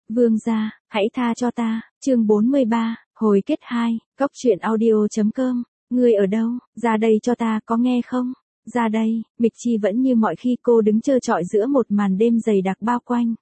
Vương gia, hãy tha cho ta, chương 43, hồi kết 2, Cóc truyện audio.com, ngươi ở đâu, ra đây cho ta, có nghe không? Ra đây, Mịch Chi vẫn như mọi khi cô đứng trơ trọi giữa một màn đêm dày đặc bao quanh.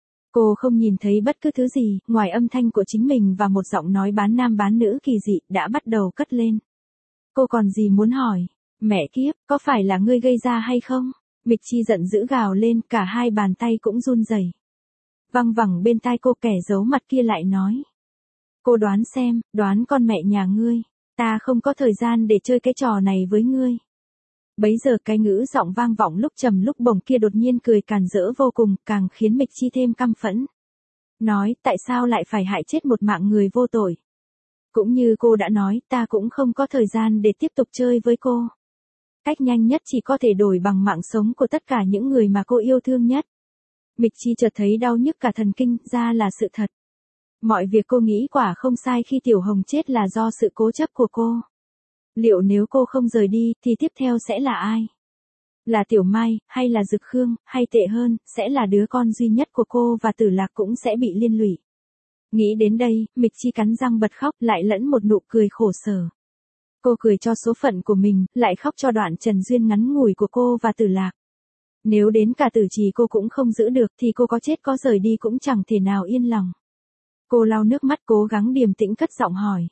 Cô không nhìn thấy bất cứ thứ gì, ngoài âm thanh của chính mình và một giọng nói bán nam bán nữ kỳ dị đã bắt đầu cất lên. Cô còn gì muốn hỏi? Mẹ kiếp, có phải là ngươi gây ra hay không? Mịch Chi giận dữ gào lên, cả hai bàn tay cũng run rẩy. Văng vẳng bên tai cô kẻ giấu mặt kia lại nói. Cô đoán xem, đoán con mẹ nhà ngươi. Ta không có thời gian để chơi cái trò này với ngươi. Bấy giờ cái ngữ giọng vang vọng lúc trầm lúc bổng kia đột nhiên cười càn rỡ vô cùng, càng khiến Mịch Chi thêm căm phẫn. Nói, tại sao lại phải hại chết một mạng người vô tội? Cũng như cô đã nói, ta cũng không có thời gian để tiếp tục chơi với cô. Cách nhanh nhất chỉ có thể đổi bằng mạng sống của tất cả những người mà cô yêu thương nhất. Mịch Chi chợt thấy đau nhức cả thần kinh, ra là sự thật. Mọi việc cô nghĩ quả không sai khi Tiểu Hồng chết là do sự cố chấp của cô. Liệu nếu cô không rời đi, thì tiếp theo sẽ là ai? Là Tiểu Mai, hay là Dực Khương, hay tệ hơn, sẽ là đứa con duy nhất của cô và Tử Lạc cũng sẽ bị liên lụy. Nghĩ đến đây, Mịch Chi cắn răng bật khóc, lại lẫn một nụ cười khổ sở. Cô cười cho số phận của mình, lại khóc cho đoạn trần duyên ngắn ngủi của cô và Tử Lạc. Nếu đến cả tử trì cô cũng không giữ được thì cô có chết có rời đi cũng chẳng thể nào yên lòng. Cô lau nước mắt cố gắng điềm tĩnh cất giọng hỏi.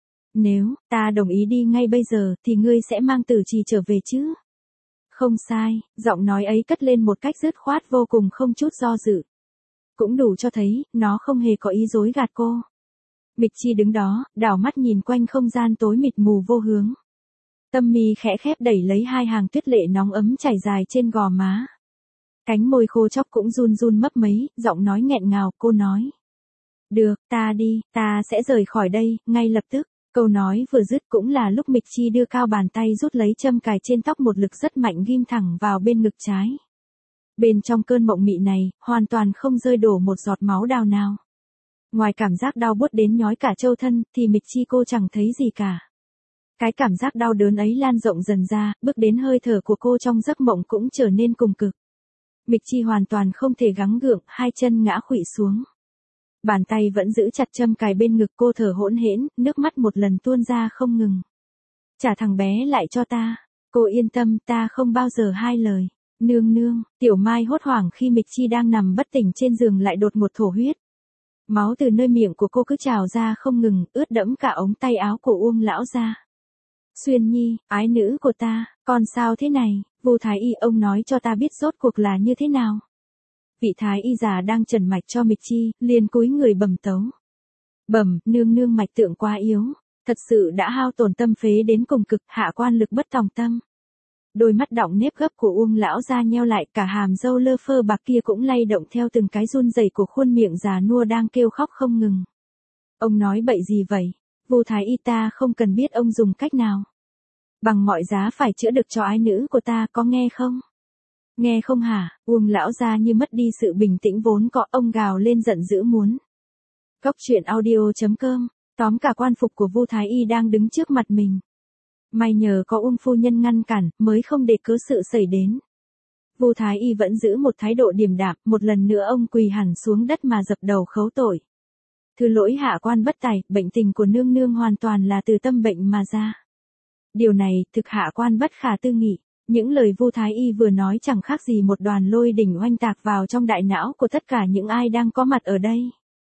Nếu ta đồng ý đi ngay bây giờ thì ngươi sẽ mang tử trì trở về chứ? Không sai, giọng nói ấy cất lên một cách dứt khoát vô cùng không chút do dự. Cũng đủ cho thấy, nó không hề có ý dối gạt cô. Mịch Chi đứng đó, đảo mắt nhìn quanh không gian tối mịt mù vô hướng. Tâm mi khẽ khép đẩy lấy hai hàng tuyết lệ nóng ấm chảy dài trên gò má. Cánh môi khô chóc cũng run run mấp mấy, giọng nói nghẹn ngào, cô nói. Được, ta đi, ta sẽ rời khỏi đây, ngay lập tức. Câu nói vừa dứt cũng là lúc Mịch Chi đưa cao bàn tay rút lấy châm cài trên tóc một lực rất mạnh ghim thẳng vào bên ngực trái. Bên trong cơn mộng mị này, hoàn toàn không rơi đổ một giọt máu đào nào. Ngoài cảm giác đau buốt đến nhói cả châu thân, thì Mịch Chi cô chẳng thấy gì cả. Cái cảm giác đau đớn ấy lan rộng dần ra, bước đến hơi thở của cô trong giấc mộng cũng trở nên cùng cực. Mịch Chi hoàn toàn không thể gắng gượng, hai chân ngã khuỵu xuống. Bàn tay vẫn giữ chặt châm cài bên ngực, cô thở hỗn hển, nước mắt một lần tuôn ra không ngừng. Trả thằng bé lại cho ta. Cô yên tâm, ta không bao giờ hai lời. Nương nương, Tiểu Mai hốt hoảng khi Mịch Chi đang nằm bất tỉnh trên giường lại đột ngột thổ huyết. Máu từ nơi miệng của cô cứ trào ra không ngừng, ướt đẫm cả ống tay áo của Uông lão gia. Xuyên Nhi, ái nữ của ta, con sao thế này? Vu Thái Y ông nói cho ta biết rốt cuộc là như thế nào. Vị Thái Y già đang trần mạch cho Mịch Chi, liền cúi người bẩm tấu. Bẩm, nương nương mạch tượng quá yếu, thật sự đã hao tổn tâm phế đến cùng cực, hạ quan lực bất tòng tâm. Đôi mắt đọng nếp gấp của Uông lão gia nheo lại, cả hàm râu lơ phơ bạc kia cũng lay động theo từng cái run rẩy của khuôn miệng già nua đang kêu khóc không ngừng. Ông nói bậy gì vậy? Vu Thái Y, ta không cần biết ông dùng cách nào. Bằng mọi giá phải chữa được cho ái nữ của ta, có nghe không? Nghe không hả? Uông lão gia như mất đi sự bình tĩnh vốn có, ông gào lên giận dữ muốn. Cóc truyện audio.com, tóm cả quan phục của Vu Thái Y đang đứng trước mặt mình. May nhờ có Uông phu nhân ngăn cản, mới không để cớ sự xảy đến. Vu Thái Y vẫn giữ một thái độ điềm đạm, một lần nữa ông quỳ hẳn xuống đất mà dập đầu khấu tội. Thứ lỗi hạ quan bất tài, bệnh tình của nương nương hoàn toàn là từ tâm bệnh mà ra. Điều này, thực hạ quan bất khả tư nghị. Những lời Vu Thái Y vừa nói chẳng khác gì một đoàn lôi đỉnh oanh tạc vào trong đại não của tất cả những ai đang có mặt ở đây.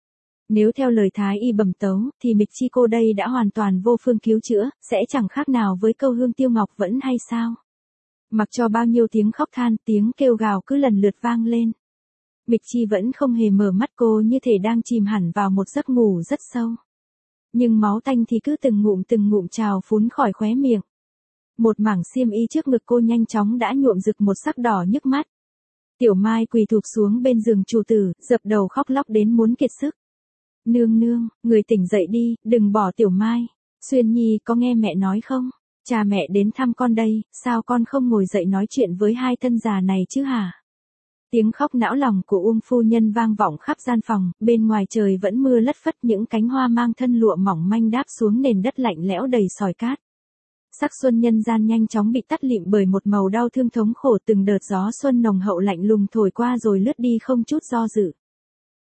Nếu theo lời Thái Y bẩm tấu, thì Mịch Chi cô đây đã hoàn toàn vô phương cứu chữa, sẽ chẳng khác nào với câu Hương Tiêu Ngọc vẫn hay sao. Mặc cho bao nhiêu tiếng khóc than, tiếng kêu gào cứ lần lượt vang lên. Mịch Chi vẫn không hề mở mắt, cô như thể đang chìm hẳn vào một giấc ngủ rất sâu. Nhưng máu tanh thì cứ từng ngụm trào phún khỏi khóe miệng. Một mảng xiêm y trước ngực cô nhanh chóng đã nhuộm rực một sắc đỏ nhức mắt. Tiểu Mai quỳ thụp xuống bên giường chủ tử, dập đầu khóc lóc đến muốn kiệt sức. Nương nương, người tỉnh dậy đi, đừng bỏ Tiểu Mai. Xuyên Nhi, có nghe mẹ nói không? Cha mẹ đến thăm con đây, sao con không ngồi dậy nói chuyện với hai thân già này chứ hả? Tiếng khóc não lòng của Uông phu nhân vang vọng khắp gian phòng, bên ngoài trời vẫn mưa lất phất, những cánh hoa mang thân lụa mỏng manh đáp xuống nền đất lạnh lẽo đầy sỏi cát. Sắc xuân nhân gian nhanh chóng bị tắt lịm bởi một màu đau thương thống khổ, từng đợt gió xuân nồng hậu lạnh lùng thổi qua rồi lướt đi không chút do dự.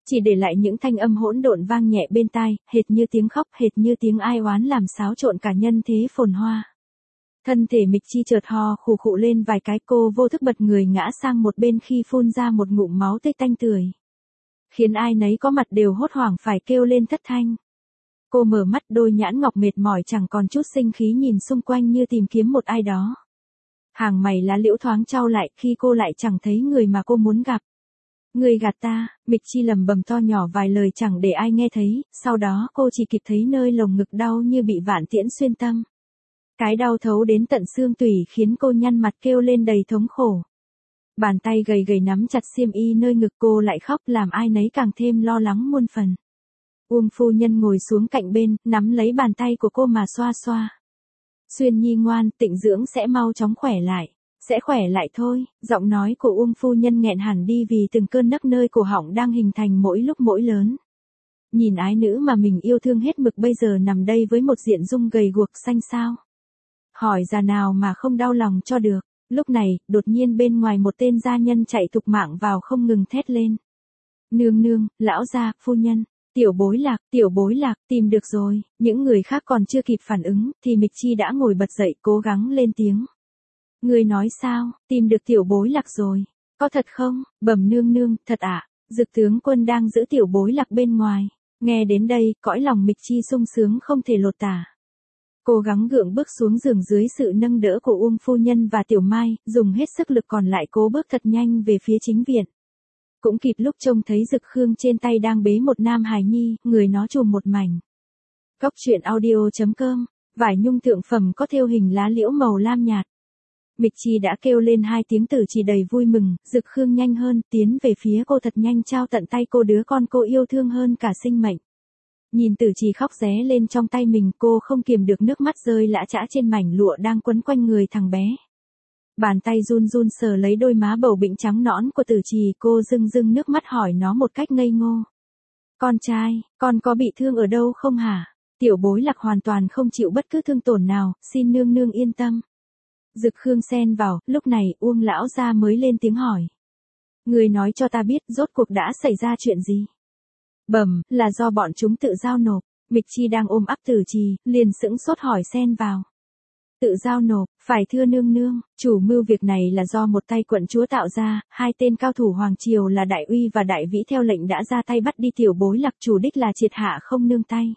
chỉ để lại những thanh âm hỗn độn vang nhẹ bên tai, hệt như tiếng khóc, hệt như tiếng ai oán làm xáo trộn cả nhân thế phồn hoa. Thân thể Mịch Chi chợt ho khụ khụ lên vài cái, cô vô thức bật người ngã sang một bên khi phun ra một ngụm máu tươi tanh tưởi, khiến ai nấy có mặt đều hốt hoảng phải kêu lên thất thanh. Cô mở mắt, đôi nhãn ngọc mệt mỏi chẳng còn chút sinh khí nhìn xung quanh như tìm kiếm một ai đó. Hàng mày lá liễu thoáng chau lại khi cô lại chẳng thấy người mà cô muốn gặp. Người gạt ta, Mịch Chi lẩm bẩm to nhỏ vài lời chẳng để ai nghe thấy, sau đó cô chỉ kịp thấy nơi lồng ngực đau như bị vạn tiễn xuyên tâm. Cái đau thấu đến tận xương tủy khiến cô nhăn mặt kêu lên đầy thống khổ. Bàn tay gầy gầy nắm chặt xiêm y nơi ngực, cô lại khóc làm ai nấy càng thêm lo lắng muôn phần. Uông phu nhân ngồi xuống cạnh bên, nắm lấy bàn tay của cô mà xoa xoa. Xuyên Nhi ngoan, tịnh dưỡng sẽ mau chóng khỏe lại. Sẽ khỏe lại thôi, giọng nói của Uông phu nhân nghẹn hẳn đi vì từng cơn nấc nơi cổ họng đang hình thành mỗi lúc mỗi lớn. Nhìn ái nữ mà mình yêu thương hết mực bây giờ nằm đây với một diện dung gầy guộc xanh xao. Hỏi già nào mà không đau lòng cho được. Lúc này, đột nhiên bên ngoài một tên gia nhân chạy thục mạng vào không ngừng thét lên. Nương nương, lão gia, phu nhân, tiểu bối lạc, tìm được rồi. Những người khác còn chưa kịp phản ứng, thì Mịch Chi đã ngồi bật dậy cố gắng lên tiếng. Người nói sao, tìm được tiểu bối lạc rồi. Có thật không? Bẩm nương nương, thật ạ. Dực tướng quân đang giữ tiểu bối lạc bên ngoài. Nghe đến đây, cõi lòng Mịch Chi sung sướng không thể lột tả. Cố gắng gượng bước xuống giường dưới sự nâng đỡ của Uông phu nhân và Tiểu Mai, dùng hết sức lực còn lại cố bước thật nhanh về phía chính viện. Cũng kịp lúc trông thấy Dực Khương trên tay đang bế một nam hài nhi, người nó trùm một mảnh. Cóc truyện audio.com, vải nhung thượng phẩm có thêu hình lá liễu màu lam nhạt. Mịch Chi đã kêu lên hai tiếng tử chỉ đầy vui mừng, Dực Khương nhanh hơn, tiến về phía cô thật nhanh trao tận tay cô đứa con cô yêu thương hơn cả sinh mệnh. Nhìn Tử Trì khóc ré lên trong tay mình, cô không kiềm được nước mắt rơi lã chã trên mảnh lụa đang quấn quanh người thằng bé. Bàn tay run run sờ lấy đôi má bầu bĩnh trắng nõn của Tử Trì, cô rưng rưng nước mắt hỏi nó một cách ngây ngô. Con trai, con có bị thương ở đâu không hả? Tiểu bối lạc hoàn toàn không chịu bất cứ thương tổn nào, xin nương nương yên tâm. Dực Khương xen vào, lúc này Uông lão gia mới lên tiếng hỏi. Người nói cho ta biết rốt cuộc đã xảy ra chuyện gì? Bẩm, là do bọn chúng tự giao nộp. Mịch Chi đang ôm ấp Tử Trì, liền sững sốt hỏi xen vào. Tự giao nộp, phải thưa nương nương, chủ mưu việc này là do một tay quận chúa tạo ra, hai tên cao thủ hoàng triều là Đại Uy và Đại Vĩ theo lệnh đã ra tay bắt đi tiểu bối lạc, chủ đích là triệt hạ không nương tay.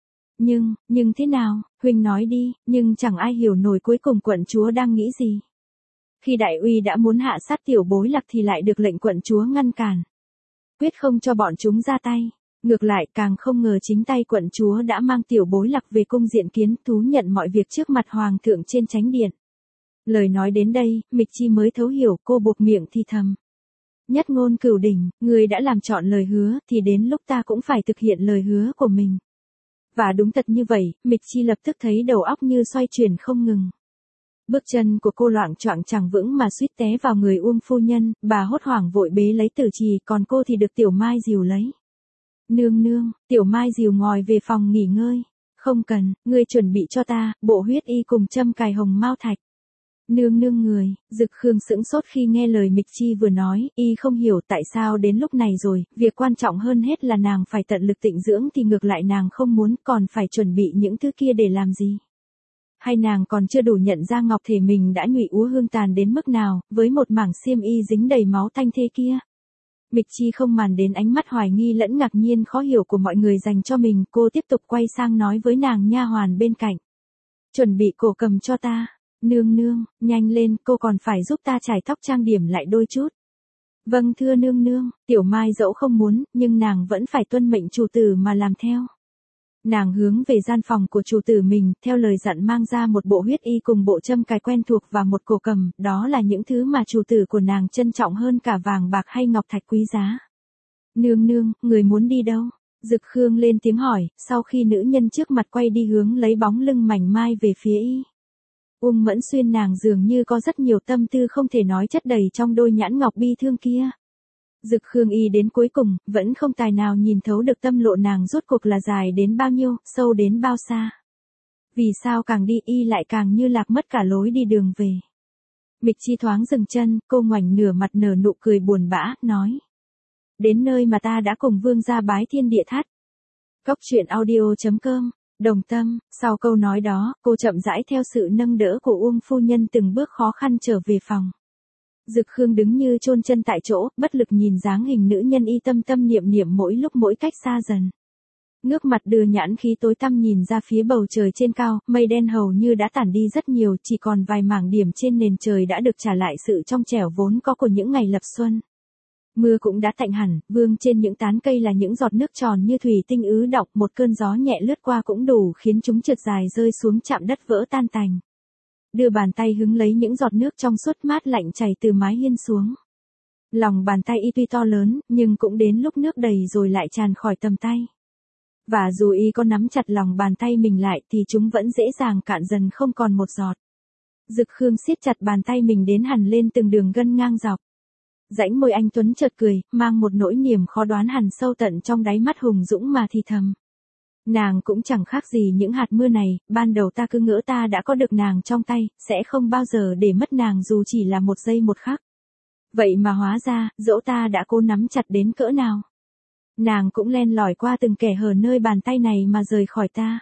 Nhưng thế nào, huynh nói đi, nhưng chẳng ai hiểu nổi cuối cùng quận chúa đang nghĩ gì. Khi Đại Uy đã muốn hạ sát tiểu bối lạc thì lại được lệnh quận chúa ngăn cản. Quyết không cho bọn chúng ra tay. Ngược lại càng không ngờ chính tay quận chúa đã mang tiểu bối lạc về cung diện kiến thú nhận mọi việc trước mặt hoàng thượng trên chánh điện. Lời nói đến đây, Mịch Chi mới thấu hiểu, cô buộc miệng thì thầm. Nhất ngôn cửu đỉnh, người đã làm trọn lời hứa thì đến lúc ta cũng phải thực hiện lời hứa của mình. Và đúng thật như vậy, Mịch Chi lập tức thấy đầu óc như xoay chuyển không ngừng. Bước chân của cô loạng choạng chẳng vững mà suýt té vào người Uông phu nhân, bà hốt hoảng vội bế lấy Tử Trì, còn cô thì được Tiểu Mai dìu lấy. Nương nương, Tiểu Mai dìu ngồi về phòng nghỉ ngơi. Không cần, ngươi chuẩn bị cho ta, bộ huyết y cùng châm cài hồng mao thạch. Nương nương người, Dực Khương sững sốt khi nghe lời Mịch Chi vừa nói, y không hiểu tại sao đến lúc này rồi, việc quan trọng hơn hết là nàng phải tận lực tịnh dưỡng thì ngược lại nàng không muốn, còn phải chuẩn bị những thứ kia để làm gì. Hay nàng còn chưa đủ nhận ra ngọc thể mình đã nhụy úa hương tàn đến mức nào, với một mảng xiêm y dính đầy máu tanh thế kia. Mịch Chi không màng đến ánh mắt hoài nghi lẫn ngạc nhiên khó hiểu của mọi người dành cho mình, cô tiếp tục quay sang nói với nàng nha hoàn bên cạnh. Chuẩn bị cổ cầm cho ta. Nương nương, nhanh lên, cô còn phải giúp ta chải tóc trang điểm lại đôi chút. Vâng thưa nương nương, Tiểu Mai dẫu không muốn, nhưng nàng vẫn phải tuân mệnh chủ tử mà làm theo. Nàng hướng về gian phòng của chủ tử mình, theo lời dặn mang ra một bộ huyết y cùng bộ châm cài quen thuộc và một cổ cầm, đó là những thứ mà chủ tử của nàng trân trọng hơn cả vàng bạc hay ngọc thạch quý giá. Nương nương, người muốn đi đâu? Dực Khương lên tiếng hỏi, sau khi nữ nhân trước mặt quay đi hướng lấy bóng lưng mảnh mai về phía y. Uông Mẫn Xuyên nàng dường như có rất nhiều tâm tư không thể nói chất đầy trong đôi nhãn ngọc bi thương kia. Dực Khương y đến cuối cùng, vẫn không tài nào nhìn thấu được tâm lộ nàng rốt cuộc là dài đến bao nhiêu, sâu đến bao xa. Vì sao càng đi y lại càng như lạc mất cả lối đi đường về. Mịch Chi thoáng dừng chân, cô ngoảnh nửa mặt nở nụ cười buồn bã, nói. đến nơi mà ta đã cùng vương gia bái thiên địa thắt. Cốc truyện audio.com, đồng tâm, sau câu nói đó, cô chậm rãi theo sự nâng đỡ của Uông phu nhân từng bước khó khăn trở về phòng. Dực Khương đứng như chôn chân tại chỗ, bất lực nhìn dáng hình nữ nhân y tâm tâm niệm niệm mỗi lúc mỗi cách xa dần. Ngước mặt đưa nhãn khí tối tăm nhìn ra phía bầu trời trên cao, mây đen hầu như đã tản đi rất nhiều, chỉ còn vài mảng điểm trên nền trời đã được trả lại sự trong trẻo vốn có của những ngày lập xuân. Mưa cũng đã tạnh hẳn, vương trên những tán cây là những giọt nước tròn như thủy tinh ứ đọng, một cơn gió nhẹ lướt qua cũng đủ khiến chúng trượt dài rơi xuống chạm đất vỡ tan tành. Đưa bàn tay hứng lấy những giọt nước trong suốt mát lạnh chảy từ mái hiên xuống. Lòng bàn tay y tuy to lớn, nhưng cũng đến lúc nước đầy rồi lại tràn khỏi tầm tay. Và dù y có nắm chặt lòng bàn tay mình lại thì chúng vẫn dễ dàng cạn dần không còn một giọt. Dực Khương siết chặt bàn tay mình đến hằn lên từng đường gân ngang dọc. Rãnh môi anh tuấn chợt cười, mang một nỗi niềm khó đoán hằn sâu tận trong đáy mắt hùng dũng mà thì thầm. Nàng cũng chẳng khác gì những hạt mưa này, ban đầu ta cứ ngỡ ta đã có được nàng trong tay, sẽ không bao giờ để mất nàng dù chỉ là một giây một khắc. Vậy mà hóa ra, dẫu ta đã cố nắm chặt đến cỡ nào. Nàng cũng len lỏi qua từng kẻ hở nơi bàn tay này mà rời khỏi ta.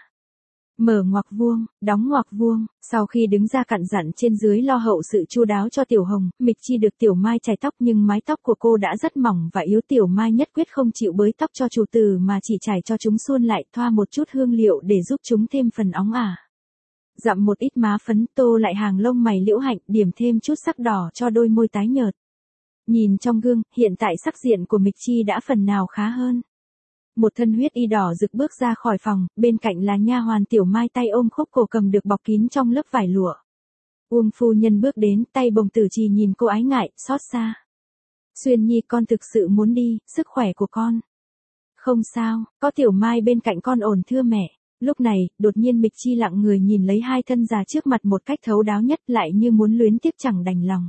Mở ngoặc vuông, đóng ngoặc vuông, sau khi đứng ra cặn dặn trên dưới lo hậu sự chu đáo cho Tiểu Hồng, Mịch Chi được Tiểu Mai chải tóc nhưng mái tóc của cô đã rất mỏng và yếu. Tiểu Mai nhất quyết không chịu bới tóc cho chủ tử mà chỉ chải cho chúng suôn lại, thoa một chút hương liệu để giúp chúng thêm phần óng ả. Dặm một ít má phấn, tô lại hàng lông mày liễu hạnh, điểm thêm chút sắc đỏ cho đôi môi tái nhợt. Nhìn trong gương, hiện tại sắc diện của Mịch Chi đã phần nào khá hơn. Một thân huyết y đỏ rực bước ra khỏi phòng, bên cạnh là nha hoàn Tiểu Mai tay ôm khúc cổ cầm được bọc kín trong lớp vải lụa. Uông phu nhân bước đến, tay bồng Tử Trì nhìn cô ái ngại, xót xa. Xuyên Nhi, con thực sự muốn đi, sức khỏe của con. Không sao, có Tiểu Mai bên cạnh con ổn thưa mẹ. Lúc này, đột nhiên Mịch Chi lặng người nhìn lấy hai thân già trước mặt một cách thấu đáo nhất, lại như muốn luyến tiếc chẳng đành lòng.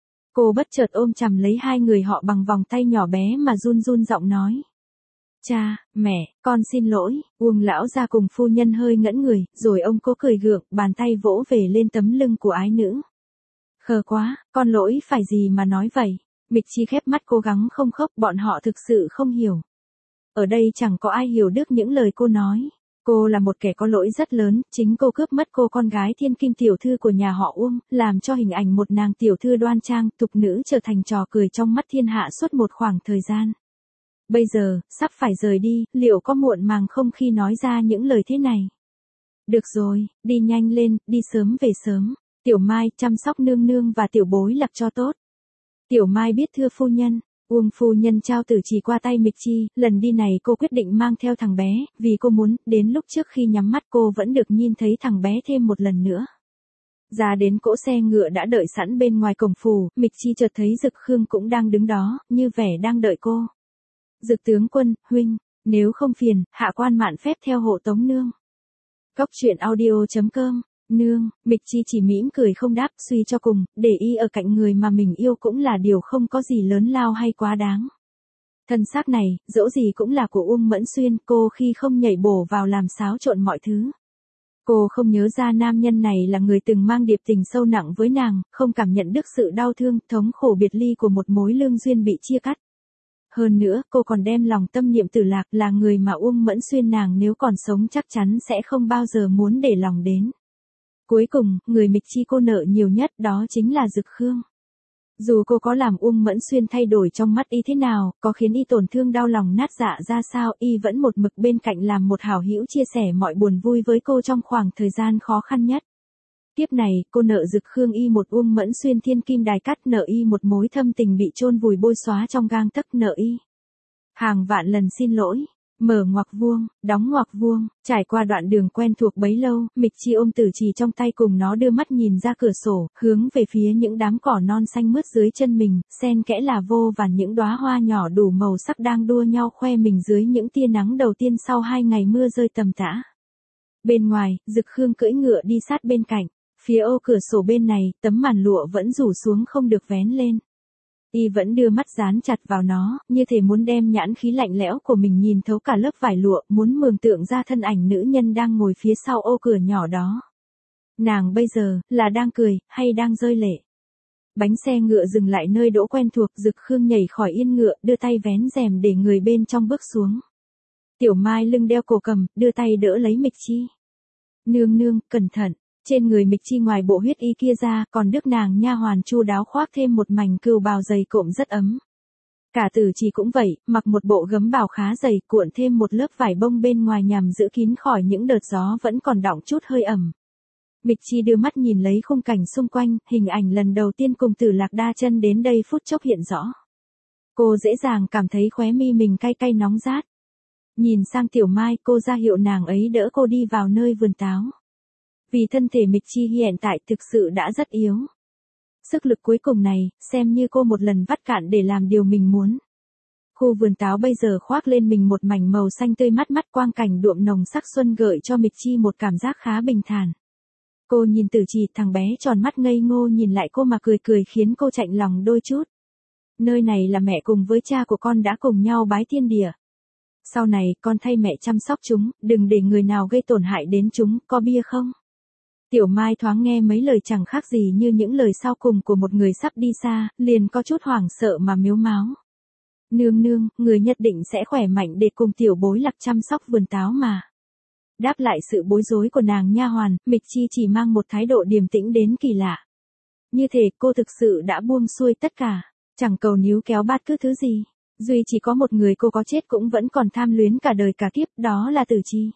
Cô bất chợt ôm chầm lấy hai người họ bằng vòng tay nhỏ bé mà run run giọng nói. Cha, mẹ, con xin lỗi. Uông lão ra cùng phu nhân hơi ngẫn người, rồi ông cố cười gượng, bàn tay vỗ về lên tấm lưng của ái nữ. Khờ quá, con lỗi phải gì mà nói vậy. Mịch Chi khép mắt cố gắng không khóc, bọn họ thực sự không hiểu. Ở đây chẳng có ai hiểu được những lời cô nói. Cô là một kẻ có lỗi rất lớn, chính cô cướp mất cô con gái thiên kim tiểu thư của nhà họ Uông, làm cho hình ảnh một nàng tiểu thư đoan trang, tục nữ trở thành trò cười trong mắt thiên hạ suốt một khoảng thời gian. Bây giờ, sắp phải rời đi, liệu có muộn màng không khi nói ra những lời thế này? Được rồi, đi nhanh lên, đi sớm về sớm. Tiểu Mai, chăm sóc nương nương và tiểu bối lạc cho tốt. Tiểu Mai biết thưa phu nhân. Uông phu nhân trao Tử Trì qua tay Mịch Chi, lần đi này cô quyết định mang theo thằng bé, vì cô muốn, đến lúc trước khi nhắm mắt cô vẫn được nhìn thấy thằng bé thêm một lần nữa. Ra đến cỗ xe ngựa đã đợi sẵn bên ngoài cổng phủ, Mịch Chi chợt thấy Dực Khương cũng đang đứng đó, như vẻ đang đợi cô. Dực tướng quân, huynh, nếu không phiền, hạ quan mạn phép theo hộ tống nương. Cốc truyện audio.com, nương, Mịch Chi chỉ mỉm cười không đáp, suy cho cùng, để y ở cạnh người mà mình yêu cũng là điều không có gì lớn lao hay quá đáng. Thân xác này, dẫu gì cũng là của Uông Mẫn Xuyên, cô khi không nhảy bổ vào làm xáo trộn mọi thứ. Cô không nhớ ra nam nhân này là người từng mang điệp tình sâu nặng với nàng, không cảm nhận được sự đau thương, thống khổ biệt ly của một mối lương duyên bị chia cắt. Hơn nữa, cô còn đem lòng tâm niệm Tử Lạc, là người mà Uông Mẫn Xuyên nàng nếu còn sống chắc chắn sẽ không bao giờ muốn để lòng đến. Cuối cùng, người Mịch Chi cô nợ nhiều nhất đó chính là Dực Khương. Dù cô có làm Uông Mẫn Xuyên thay đổi trong mắt y thế nào, có khiến y tổn thương đau lòng nát dạ ra sao, y vẫn một mực bên cạnh làm một hảo hữu chia sẻ mọi buồn vui với cô trong khoảng thời gian khó khăn nhất. Tiếp này, cô nợ Dực Khương y một Uông Mẫn Xuyên thiên kim đài cát, nợ y một mối thâm tình bị chôn vùi bôi xóa trong gang tấc, nợ y hàng vạn lần xin lỗi. Mở ngoặc vuông, đóng ngoặc vuông, trải qua đoạn đường quen thuộc bấy lâu, Mịch Chi ôm Tử Trì trong tay cùng nó đưa mắt nhìn ra cửa sổ, hướng về phía những đám cỏ non xanh mướt dưới chân mình, xen kẽ là vô vàn những đóa hoa nhỏ đủ màu sắc đang đua nhau khoe mình dưới những tia nắng đầu tiên sau 2 ngày mưa rơi tầm tã. Bên ngoài, Dực Khương cưỡi ngựa đi sát bên cạnh, phía ô cửa sổ bên này, tấm màn lụa vẫn rủ xuống không được vén lên. Y vẫn đưa mắt dán chặt vào nó, như thể muốn đem nhãn khí lạnh lẽo của mình nhìn thấu cả lớp vải lụa, muốn mường tượng ra thân ảnh nữ nhân đang ngồi phía sau ô cửa nhỏ đó. Nàng bây giờ, là đang cười, hay đang rơi lệ? Bánh xe ngựa dừng lại nơi đỗ quen thuộc, Dực Khương nhảy khỏi yên ngựa, đưa tay vén rèm để người bên trong bước xuống. Tiểu Mai lưng đeo cổ cầm, đưa tay đỡ lấy Mịch Chi. Nương nương, cẩn thận. Trên người Mịch Chi ngoài bộ huyết y kia ra, còn đức nàng nha hoàn chu đáo khoác thêm một mảnh cừu bào dày cộm rất ấm. Cả Tử Trì cũng vậy, mặc một bộ gấm bào khá dày, cuộn thêm một lớp vải bông bên ngoài nhằm giữ kín khỏi những đợt gió vẫn còn đọng chút hơi ẩm. Mịch Chi đưa mắt nhìn lấy khung cảnh xung quanh, hình ảnh lần đầu tiên cùng Tử Lạc đa chân đến đây phút chốc hiện rõ. Cô dễ dàng cảm thấy khóe mi mình cay cay nóng rát. Nhìn sang Tiểu Mai, cô ra hiệu nàng ấy đỡ cô đi vào nơi vườn táo. Vì thân thể Mịch Chi hiện tại thực sự đã rất yếu. Sức lực cuối cùng này, xem như cô một lần vắt cạn để làm điều mình muốn. Khu vườn táo bây giờ khoác lên mình một mảnh màu xanh tươi mát mắt, quang cảnh đượm nồng sắc xuân gợi cho Mịch Chi một cảm giác khá bình thản. Cô nhìn Tử Trì, thằng bé tròn mắt ngây ngô nhìn lại cô mà cười cười khiến cô chạnh lòng đôi chút. Nơi này là mẹ cùng với cha của con đã cùng nhau bái thiên địa. Sau này con thay mẹ chăm sóc chúng, đừng để người nào gây tổn hại đến chúng, có bia không? Tiểu Mai thoáng nghe mấy lời chẳng khác gì như những lời sau cùng của một người sắp đi xa, liền có chút hoảng sợ mà miếu máo. Nương nương, người nhất định sẽ khỏe mạnh để cùng tiểu bối Lạc chăm sóc vườn táo mà. Đáp lại sự bối rối của nàng nha hoàn, Mịch Chi chỉ mang một thái độ điềm tĩnh đến kỳ lạ. Như thể cô thực sự đã buông xuôi tất cả, chẳng cầu níu kéo bát cứ thứ gì. Duy chỉ có một người cô có chết cũng vẫn còn tham luyến cả đời cả kiếp, đó là Tử Trì.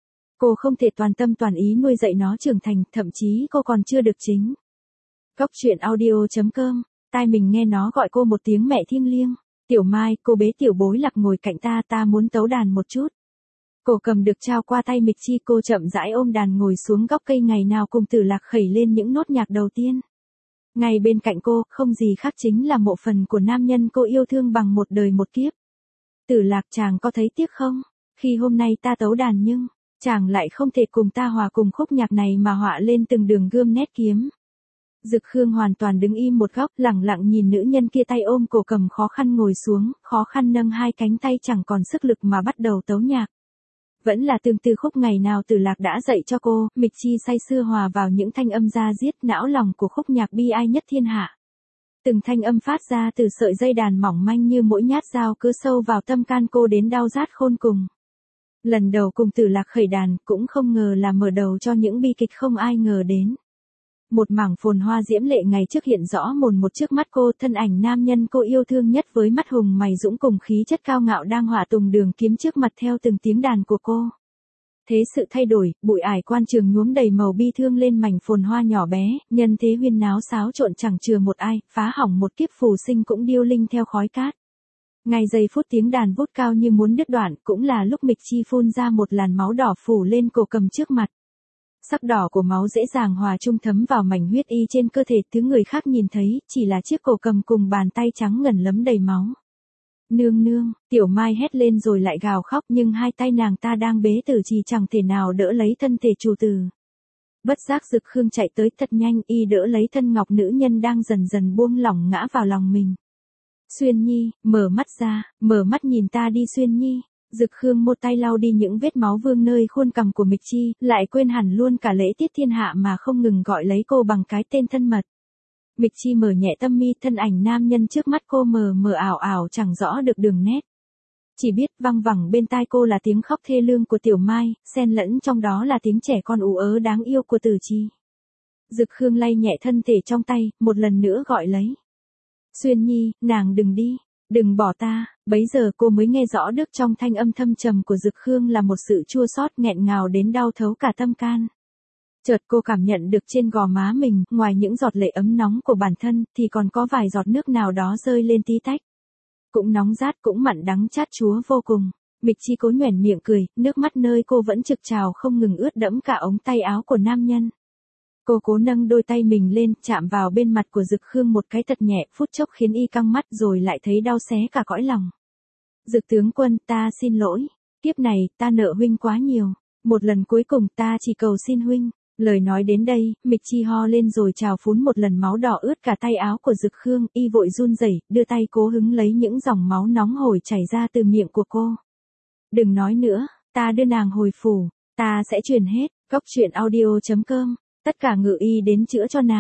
Cô không thể toàn tâm toàn ý nuôi dạy nó trưởng thành, thậm chí cô còn chưa được chính. Cốc truyện audio.com, tai mình nghe nó gọi cô một tiếng mẹ thiêng liêng. Tiểu Mai, cô bế tiểu bối Lạc ngồi cạnh ta muốn tấu đàn một chút. Cổ cầm được trao qua tay Mịch Chi, cô chậm rãi ôm đàn ngồi xuống góc cây, ngày nào cùng Tử Lạc khẩy lên những nốt nhạc đầu tiên. Ngay bên cạnh cô, không gì khác chính là mộ phần của nam nhân cô yêu thương bằng một đời một kiếp. Tử Lạc, chàng có thấy tiếc không? Khi hôm nay ta tấu đàn nhưng, chàng lại không thể cùng ta hòa cùng khúc nhạc này mà họa lên từng đường gươm nét kiếm. Dực Khương hoàn toàn đứng im một góc, lẳng lặng nhìn nữ nhân kia tay ôm cổ cầm khó khăn ngồi xuống, khó khăn nâng hai cánh tay chẳng còn sức lực mà bắt đầu tấu nhạc. Vẫn là tương tự khúc ngày nào Tử Lạc đã dạy cho cô, Mịch Chi say sưa hòa vào những thanh âm da diết não lòng của khúc nhạc bi ai nhất thiên hạ. Từng thanh âm phát ra từ sợi dây đàn mỏng manh như mỗi nhát dao cứ sâu vào tâm can cô đến đau rát khôn cùng. Lần đầu cùng Tử Lạc khởi đàn cũng không ngờ là mở đầu cho những bi kịch không ai ngờ đến. Một mảng phồn hoa diễm lệ ngày trước hiện rõ mồn một trước mắt cô, thân ảnh nam nhân cô yêu thương nhất với mắt hùng mày dũng cùng khí chất cao ngạo đang họa tùng đường kiếm trước mặt theo từng tiếng đàn của cô. Thế sự thay đổi, bụi ải quan trường nhuốm đầy màu bi thương lên mảnh phồn hoa nhỏ bé, nhân thế huyên náo xáo trộn chẳng chừa một ai, phá hỏng một kiếp phù sinh cũng điêu linh theo khói cát. Ngay giây phút tiếng đàn vút cao như muốn đứt đoạn, cũng là lúc Mịch Chi phun ra một làn máu đỏ phủ lên cổ cầm trước mặt. Sắc đỏ của máu dễ dàng hòa chung thấm vào mảnh huyết y trên cơ thể, thứ người khác nhìn thấy, chỉ là chiếc cổ cầm cùng bàn tay trắng ngần lấm đầy máu. Nương nương, Tiểu Mai hét lên rồi lại gào khóc, nhưng hai tay nàng ta đang bế Tử Trì chẳng thể nào đỡ lấy thân thể chủ tử. Bất giác Dực Khương chạy tới thật nhanh, y đỡ lấy thân ngọc nữ nhân đang dần dần buông lỏng ngã vào lòng mình. Xuyên Nhi, mở mắt ra, mở mắt nhìn ta đi Xuyên Nhi. Dực Khương một tay lau đi những vết máu vương nơi khuôn cằm của Mịch Chi, lại quên hẳn luôn cả lễ tiết thiên hạ mà không ngừng gọi lấy cô bằng cái tên thân mật. Mịch Chi mở nhẹ tâm mi, thân ảnh nam nhân trước mắt cô mờ mờ ảo ảo chẳng rõ được đường nét. Chỉ biết văng vẳng bên tai cô là tiếng khóc thê lương của Tiểu Mai, xen lẫn trong đó là tiếng trẻ con ú ớ đáng yêu của Tử Trì. Dực Khương lay nhẹ thân thể trong tay, một lần nữa gọi lấy. Xuyên Nhi, nàng đừng đi, đừng bỏ ta. Bấy giờ cô mới nghe rõ được trong thanh âm thâm trầm của Dực Khương là một sự chua xót nghẹn ngào đến đau thấu cả tâm can. Chợt cô cảm nhận được trên gò má mình, ngoài những giọt lệ ấm nóng của bản thân, thì còn có vài giọt nước nào đó rơi lên tí tách. Cũng nóng rát cũng mặn đắng chát chúa vô cùng. Mịch Chi cố nhoẻn miệng cười, nước mắt nơi cô vẫn trực trào không ngừng ướt đẫm cả ống tay áo của nam nhân. Cô cố nâng đôi tay mình lên, chạm vào bên mặt của Dực Khương một cái thật nhẹ, phút chốc khiến y căng mắt rồi lại thấy đau xé cả cõi lòng. Dực tướng quân, ta xin lỗi. Kiếp này, ta nợ huynh quá nhiều. Một lần cuối cùng ta chỉ cầu xin huynh. Lời nói đến đây, Mịch Chi ho lên rồi trào phún một lần máu đỏ ướt cả tay áo của Dực Khương, y vội run rẩy, đưa tay cố hứng lấy những dòng máu nóng hổi chảy ra từ miệng của cô. Đừng nói nữa, ta đưa nàng hồi phủ, ta sẽ truyền hết. Cốc truyện audio.com, tất cả ngự y đến chữa cho nàng.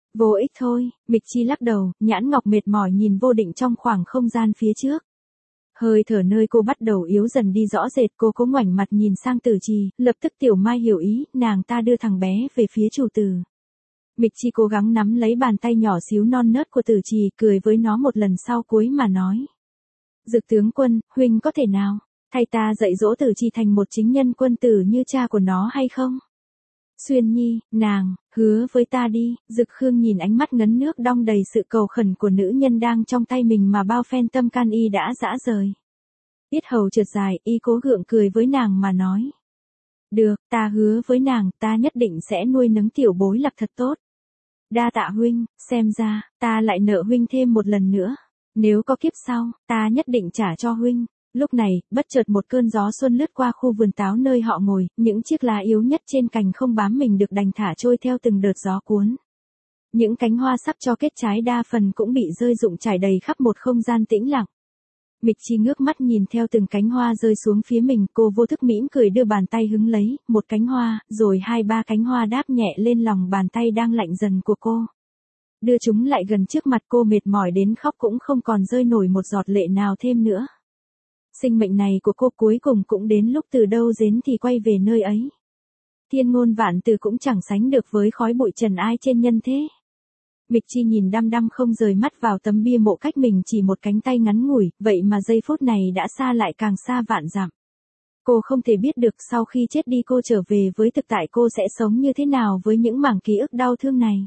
Vô ích thôi, Mịch Chi lắc đầu, nhãn ngọc mệt mỏi nhìn Vô Định trong khoảng không gian phía trước. Hơi thở nơi cô bắt đầu yếu dần đi rõ rệt, cô cố ngoảnh mặt nhìn sang Tử Trì, lập tức Tiểu Mai hiểu ý, nàng ta đưa thằng bé về phía chủ tử. Mịch Chi cố gắng nắm lấy bàn tay nhỏ xíu non nớt của Tử Trì, cười với nó một lần sau cuối mà nói. Dực tướng quân, huynh có thể nào thay ta dạy dỗ Tử Trì thành một chính nhân quân tử như cha của nó hay không? Xuyên Nhi, nàng, hứa với ta đi. Dực Khương nhìn ánh mắt ngấn nước đong đầy sự cầu khẩn của nữ nhân đang trong tay mình mà bao phen tâm can y đã dã rời. Yết hầu trượt dài, y cố gượng cười với nàng mà nói. Được, ta hứa với nàng, ta nhất định sẽ nuôi nấng tiểu bối lạc thật tốt. Đa tạ huynh, xem ra, ta lại nợ huynh thêm một lần nữa. Nếu có kiếp sau, ta nhất định trả cho huynh. Lúc này, bất chợt một cơn gió xuân lướt qua khu vườn táo nơi họ ngồi, những chiếc lá yếu nhất trên cành không bám mình được đành thả trôi theo từng đợt gió cuốn. Những cánh hoa sắp cho kết trái đa phần cũng bị rơi rụng trải đầy khắp một không gian tĩnh lặng. Mịch Chi ngước mắt nhìn theo từng cánh hoa rơi xuống phía mình, cô vô thức mỉm cười đưa bàn tay hứng lấy, một cánh hoa, rồi 2-3 cánh hoa đáp nhẹ lên lòng bàn tay đang lạnh dần của cô. Đưa chúng lại gần trước mặt cô, mệt mỏi đến khóc cũng không còn rơi nổi một giọt lệ nào thêm nữa. Sinh mệnh này của cô cuối cùng cũng đến lúc từ đâu đến thì quay về nơi ấy. Thiên ngôn vạn từ cũng chẳng sánh được với khói bụi trần ai trên nhân thế. Mịch Chi nhìn đăm đăm không rời mắt vào tấm bia mộ cách mình chỉ một cánh tay ngắn ngủi, vậy mà giây phút này đã xa lại càng xa vạn dặm. Cô không thể biết được sau khi chết đi cô trở về với thực tại cô sẽ sống như thế nào với những mảng ký ức đau thương này.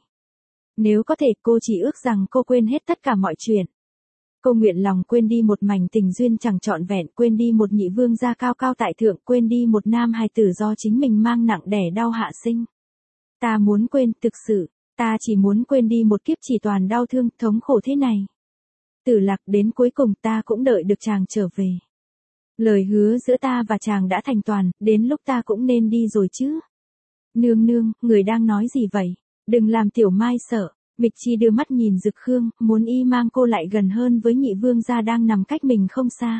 Nếu có thể cô chỉ ước rằng cô quên hết tất cả mọi chuyện. Cô nguyện lòng quên đi một mảnh tình duyên chẳng trọn vẹn, quên đi một nhị vương gia cao cao tại thượng, quên đi một nam hài tử do chính mình mang nặng đẻ đau hạ sinh. Ta muốn quên, thực sự, ta chỉ muốn quên đi một kiếp chỉ toàn đau thương, thống khổ thế này. Tử Lạc, đến cuối cùng ta cũng đợi được chàng trở về. Lời hứa giữa ta và chàng đã thành toàn, đến lúc ta cũng nên đi rồi chứ. Nương nương, người đang nói gì vậy? Đừng làm Tiểu Mai sợ. Mịch Chi đưa mắt nhìn Dực Khương, muốn y mang cô lại gần hơn với nhị vương gia đang nằm cách mình không xa.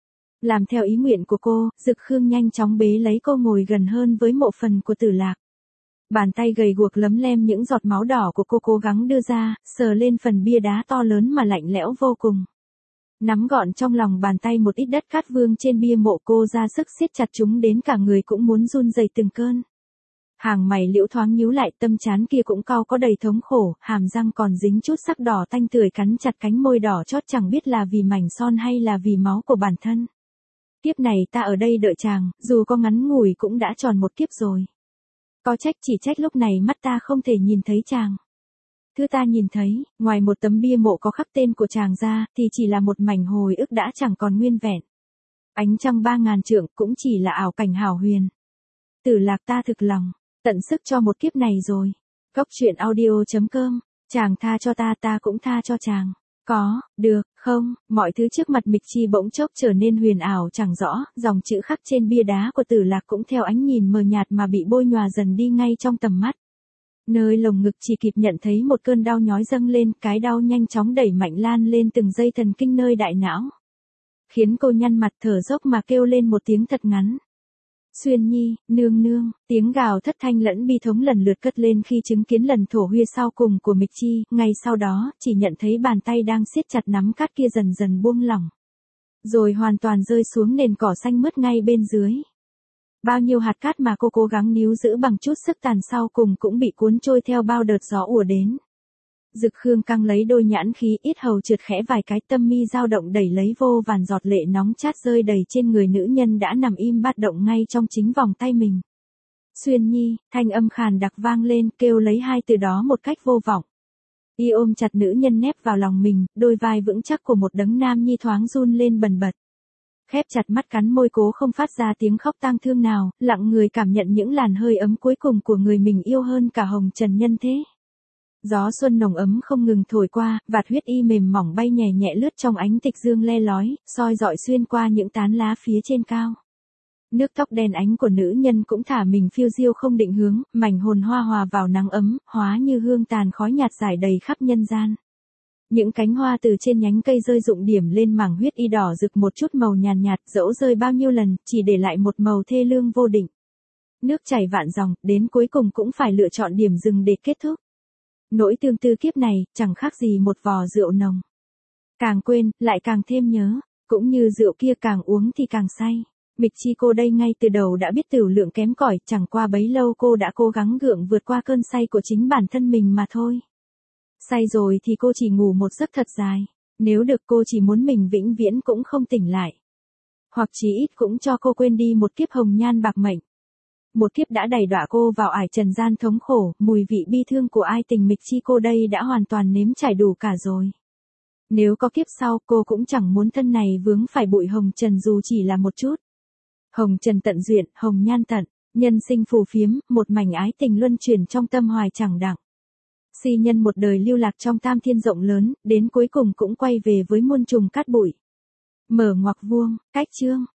Làm theo ý nguyện của cô, Dực Khương nhanh chóng bế lấy cô ngồi gần hơn với mộ phần của Tử Lạc. Bàn tay gầy guộc lấm lem những giọt máu đỏ của cô cố gắng đưa ra, sờ lên phần bia đá to lớn mà lạnh lẽo vô cùng. Nắm gọn trong lòng bàn tay một ít đất cát vương trên bia mộ, cô ra sức siết chặt chúng đến cả người cũng muốn run rẩy từng cơn. Hàng mày liễu thoáng nhíu lại, tâm trán kia cũng cau có đầy thống khổ, hàm răng còn dính chút sắc đỏ tanh tươi cắn chặt cánh môi đỏ chót, chẳng biết là vì mảnh son hay là vì máu của bản thân. Kiếp này ta ở đây đợi chàng, dù có ngắn ngủi cũng đã tròn một kiếp rồi. Có trách, chỉ trách lúc này mắt ta không thể nhìn thấy chàng. Thứ ta nhìn thấy, ngoài một tấm bia mộ có khắc tên của chàng ra, thì chỉ là một mảnh hồi ức đã chẳng còn nguyên vẹn. Ánh trăng 3000 trượng cũng chỉ là ảo cảnh hảo huyền. Tử Lạc, ta thực lòng tận sức cho một kiếp này rồi. Góc truyện audio.com, chàng tha cho ta, ta cũng tha cho chàng. Có, được, không, mọi thứ trước mặt Mịch Chi bỗng chốc trở nên huyền ảo chẳng rõ, dòng chữ khắc trên bia đá của Tử Lạc cũng theo ánh nhìn mờ nhạt mà bị bôi nhòa dần đi ngay trong tầm mắt. Nơi lồng ngực chỉ kịp nhận thấy một cơn đau nhói dâng lên, cái đau nhanh chóng đẩy mạnh lan lên từng dây thần kinh nơi đại não. Khiến cô nhăn mặt thở dốc mà kêu lên một tiếng thật ngắn. Xuyên Nhi, nương nương, tiếng gào thất thanh lẫn bi thống lần lượt cất lên khi chứng kiến lần thổ huyết sau cùng của Mịch Chi, ngay sau đó, chỉ nhận thấy bàn tay đang siết chặt nắm cát kia dần dần buông lỏng. Rồi hoàn toàn rơi xuống nền cỏ xanh mướt ngay bên dưới. Bao nhiêu hạt cát mà cô cố gắng níu giữ bằng chút sức tàn sau cùng cũng bị cuốn trôi theo bao đợt gió ùa đến. Dực Khương căng lấy đôi nhãn khí, ít hầu trượt khẽ vài cái, tâm mi dao động đẩy lấy vô vàn giọt lệ nóng chát rơi đầy trên người nữ nhân đã nằm im bất động ngay trong chính vòng tay mình. Xuyên Nhi, thanh âm khàn đặc vang lên, kêu lấy hai từ đó một cách vô vọng. Y ôm chặt nữ nhân nép vào lòng mình, đôi vai vững chắc của một đấng nam nhi thoáng run lên bần bật. Khép chặt mắt cắn môi cố không phát ra tiếng khóc tang thương nào, lặng người cảm nhận những làn hơi ấm cuối cùng của người mình yêu hơn cả hồng trần nhân thế. Gió xuân nồng ấm không ngừng thổi qua, vạt huyết y mềm mỏng bay nhẹ nhẹ lướt trong ánh tịch dương le lói, soi dọi xuyên qua những tán lá phía trên cao. Nước tóc đen ánh của nữ nhân cũng thả mình phiêu diêu không định hướng, mảnh hồn hoa hòa vào nắng ấm, hóa như hương tàn khói nhạt rải đầy khắp nhân gian. Những cánh hoa từ trên nhánh cây rơi rụng điểm lên mảng huyết y đỏ rực một chút màu nhàn nhạt, dẫu rơi bao nhiêu lần, chỉ để lại một màu thê lương vô định. Nước chảy vạn dòng, đến cuối cùng cũng phải lựa chọn điểm dừng để kết thúc. Nỗi tương tư kiếp này, chẳng khác gì một vò rượu nồng. Càng quên, lại càng thêm nhớ, cũng như rượu kia càng uống thì càng say. Mịch Chi cô đây ngay từ đầu đã biết tửu lượng kém cỏi, chẳng qua bấy lâu cô đã cố gắng gượng vượt qua cơn say của chính bản thân mình mà thôi. Say rồi thì cô chỉ ngủ một giấc thật dài, nếu được cô chỉ muốn mình vĩnh viễn cũng không tỉnh lại. Hoặc chí ít cũng cho cô quên đi một kiếp hồng nhan bạc mệnh. Một kiếp đã đày đọa cô vào ải trần gian thống khổ, mùi vị bi thương của ai tình Mịch Chi cô đây đã hoàn toàn nếm trải đủ cả rồi. Nếu có kiếp sau, cô cũng chẳng muốn thân này vướng phải bụi hồng trần dù chỉ là một chút. Hồng trần tận duyện, hồng nhan tận, nhân sinh phù phiếm, một mảnh ái tình luân chuyển trong tâm hoài chẳng đặng. Si nhân một đời lưu lạc trong tam thiên rộng lớn, đến cuối cùng cũng quay về với muôn trùng cát bụi. Mở ngoặc vuông, cách chương.